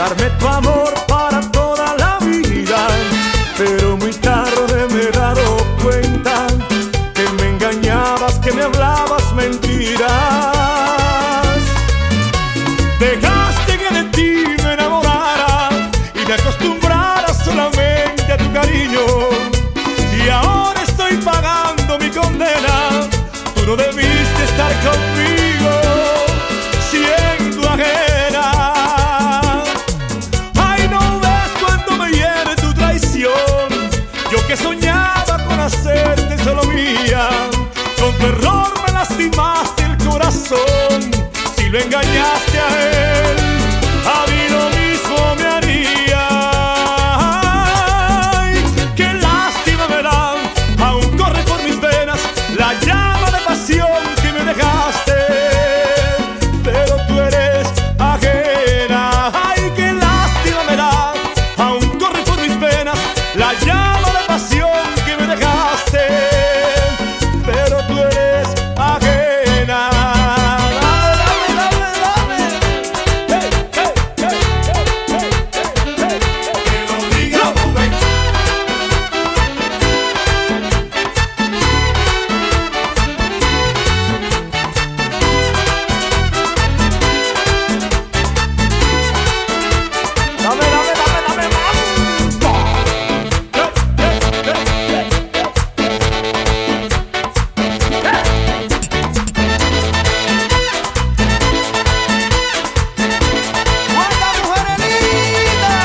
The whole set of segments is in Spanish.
darme tu amor para toda la vida, pero muy tarde me he dado cuenta que me engañabas, que me hablabas mentiras. Dejaste que de ti me enamorara y me acostumbrara solamente a tu cariño, y ahora estoy pagando mi condena. Tú no debiste estar conmigo siendo ajena. Ay, no ves cuánto me hiere tu traición. Yo que soñaba con hacerte solo mía, con tu error me lastimaste el corazón. Si lo engañaste a él, a mí lo mismo me haría. Ay, qué lástima me da, aún corre por mis venas la llama de pasión que me dejaste, pero tú eres ajena. Ay, qué lástima me da, aún corre por mis venas la llama de pasión que me dejaste, pero tú eres ajena. Dame, dame, dame, dame. Hey, hey, hey, hey, hey, hey, hey. Que lo diga Rubén. Dame, dame, dame, dame más. ¡Cuánta mujer herida!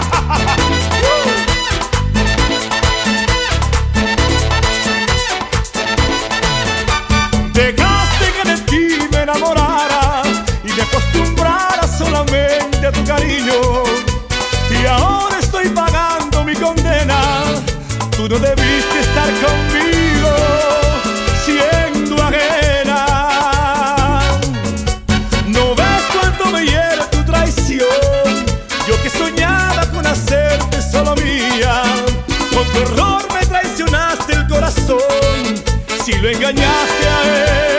Dejaste que de ti me enamorara y me acostumbrara solamente a tu cariño, y ahora estoy pagando mi condena. Tú no debiste estar conmigo siendo ajena. No ves cuánto me hiere tu traición. Yo que soñaba con hacerte solo mía, con tu error me traicionaste el corazón. Si lo engañaste a él,